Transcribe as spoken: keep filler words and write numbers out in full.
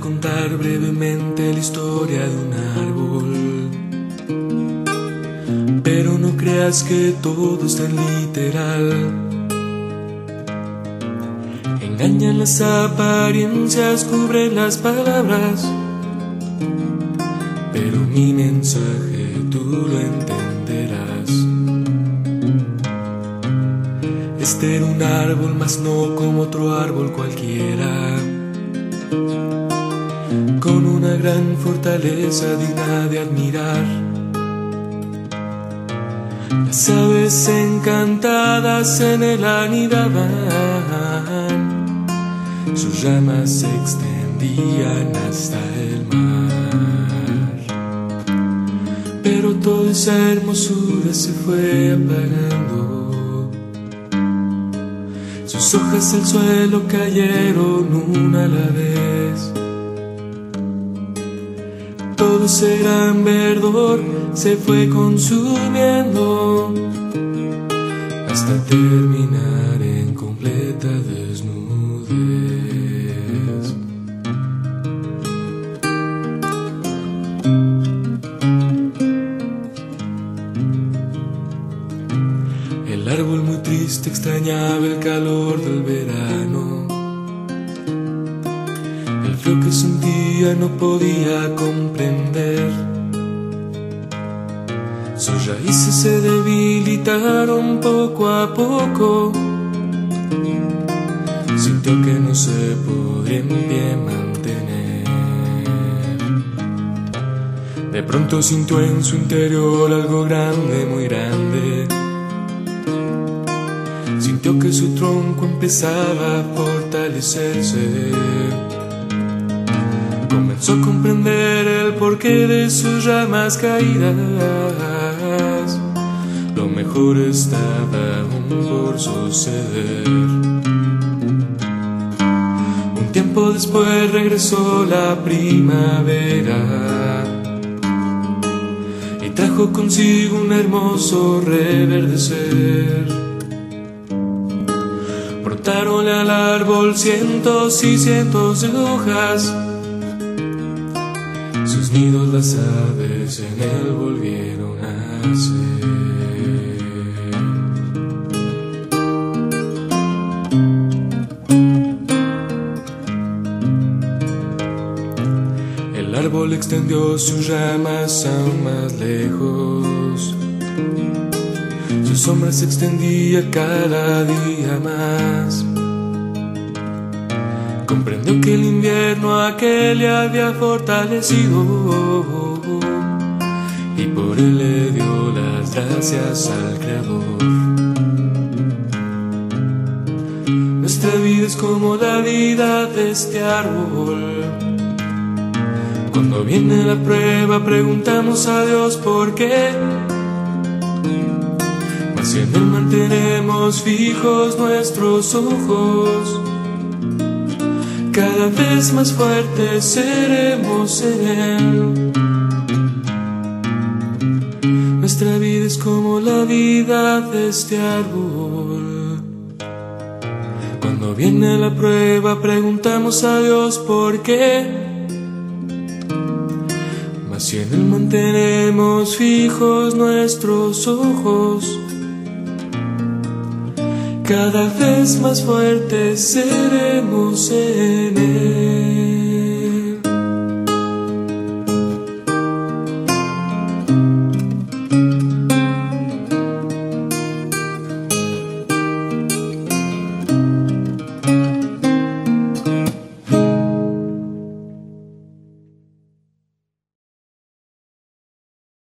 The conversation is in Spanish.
contar brevemente la historia de un árbol, pero no creas que todo es tan literal. Engañan las apariencias, cubren las palabras, pero mi mensaje tú lo entenderás. Este era un árbol, mas no como otro árbol cualquiera, con una gran fortaleza digna de admirar. Las aves encantadas en él anidaban, sus ramas se extendían hasta el mar. Pero toda esa hermosura se fue apagando, sus hojas al suelo cayeron una a la vez. Todo ese gran verdor se fue consumiendo hasta terminar en completa desnudez. El árbol muy triste extrañaba el calor del verano. El frío que sentía no podía comprender. Sus raíces se debilitaron poco a poco. Sintió que no se podría en pie mantener. De pronto sintió en su interior algo grande, muy grande. Sintió que su tronco empezaba a fortalecerse. Comenzó a comprender el porqué de sus ramas caídas. Lo mejor estaba aún por suceder. Un tiempo después regresó la primavera y trajo consigo un hermoso reverdecer. Brotaronle al árbol cientos y cientos de hojas. Sus nidos las aves en él volvieron a hacer. El árbol extendió sus ramas aún más lejos. Su sombra se extendía cada día más. Comprendió que el invierno aquel le había fortalecido y por él le dio las gracias al Creador. Nuestra vida es como la vida de este árbol. Cuando viene la prueba preguntamos a Dios por qué, mas si en él mantenemos fijos nuestros ojos, cada vez más fuertes seremos en él. Nuestra vida es como la vida de este árbol. Cuando viene la prueba preguntamos a Dios por qué, mas si en él mantenemos fijos nuestros ojos, cada vez más fuertes seremos en él.